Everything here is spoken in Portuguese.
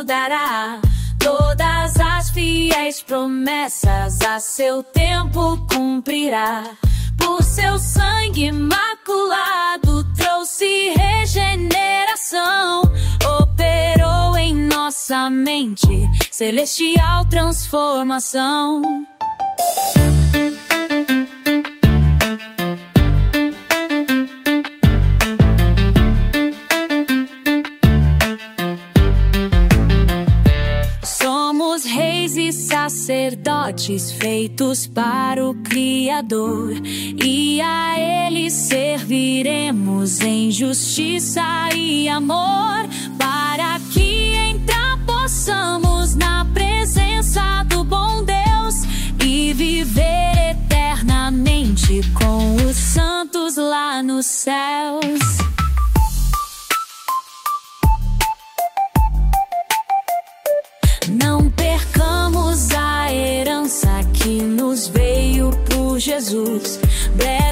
dará todas as fiéis promessas, a seu tempo cumprirá. Por seu sangue imaculado trouxe regeneração, operou em nossa mente celestial transformação. Reis e sacerdotes feitos para o Criador, e a Ele serviremos em justiça e amor, para que entrar possamos na presença do bom Deus e viver eternamente com os santos lá nos céus. Não percamos a herança que nos veio por Jesus.